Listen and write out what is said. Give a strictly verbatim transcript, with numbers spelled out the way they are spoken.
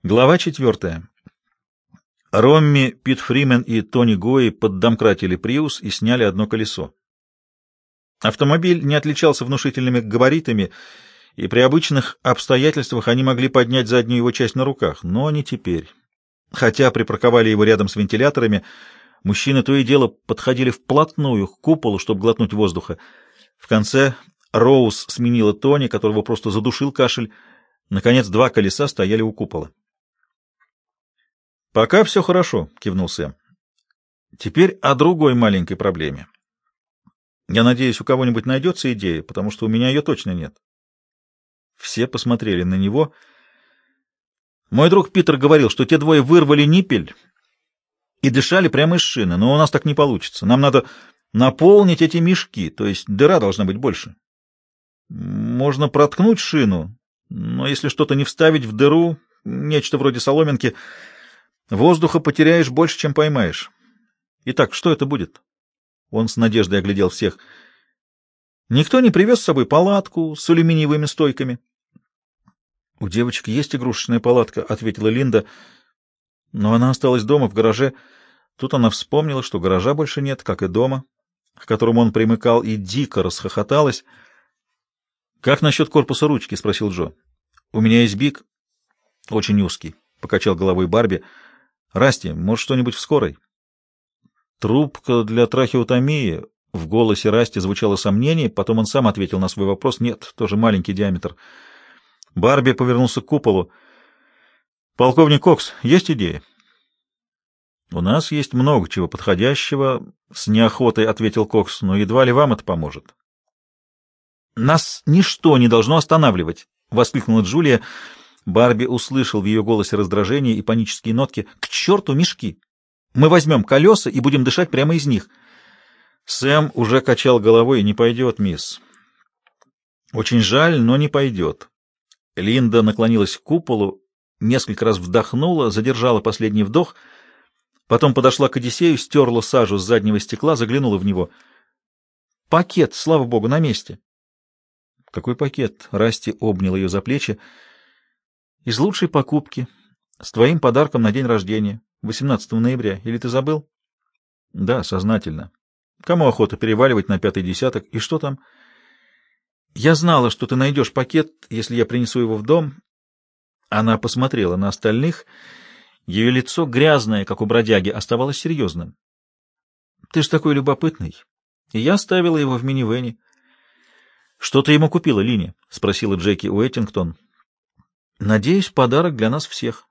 Глава четвертая. Ромми, Пит Фримен и Тони Гои поддомкратили Приус и сняли одно колесо. Автомобиль не отличался внушительными габаритами, и при обычных обстоятельствах они могли поднять заднюю его часть на руках, но не теперь. Хотя припарковали его рядом с вентиляторами, мужчины то и дело подходили вплотную к куполу, чтобы глотнуть воздуха. В конце Роуз сменила Тони, которого просто задушил кашель. Наконец, два колеса стояли у купола. «Пока все хорошо», — кивнул Сэм. «Теперь о другой маленькой проблеме. Я надеюсь, у кого-нибудь найдется идея, потому что у меня ее точно нет». Все посмотрели на него. «Мой друг Питер говорил, что те двое вырвали ниппель и дышали прямо из шины, но у нас так не получится. Нам надо наполнить эти мешки, то есть дыра должна быть больше. Можно проткнуть шину, но если что-то не вставить в дыру, нечто вроде соломинки, воздуха потеряешь больше, чем поймаешь. Итак, что это будет?» Он с надеждой оглядел всех. «Никто не привез с собой палатку с алюминиевыми стойками?» «У девочек есть игрушечная палатка», — ответила Линда, но она осталась дома в гараже. Тут она вспомнила, что гаража больше нет, как и дома, к которому он примыкал, и дико расхохоталась. «Как насчет корпуса ручки?» — спросил Джо. «У меня есть бик, очень узкий», — покачал головой Барби. «Расти, может, что-нибудь в скорой?» «Трубка для трахеотомии». В голосе Расти звучало сомнение, потом он сам ответил на свой вопрос. «Нет, тоже маленький диаметр». Барби повернулся к куполу. «Полковник Кокс, есть идея?» «У нас есть много чего подходящего», — с неохотой ответил Кокс, — «но едва ли вам это поможет». «Нас ничто не должно останавливать», — воскликнула Джулия. Барби услышал в ее голосе раздражение и панические нотки. «К черту мешки! Мы возьмем колеса и будем дышать прямо из них». Сэм уже качал головой. «Не пойдет, мисс». «Очень жаль, но не пойдет». Линда наклонилась к куполу, несколько раз вдохнула, задержала последний вдох, потом подошла к Одиссею, стерла сажу с заднего стекла, заглянула в него. «Пакет, слава богу, на месте». «Какой пакет?» — Расти обнял ее за плечи. «Из лучшей покупки, с твоим подарком на день рождения, восемнадцатого ноября. Или ты забыл?» «Да, сознательно. Кому охота переваливать на пятый десяток? И что там?» «Я знала, что ты найдешь пакет, если я принесу его в дом». Она посмотрела на остальных. Ее лицо, грязное, как у бродяги, оставалось серьезным. «Ты ж такой любопытный. И я ставила его в минивэне». «Что ты ему купила, Лине?» — спросила Джеки Уэттингтон. «Надеюсь, подарок для нас всех».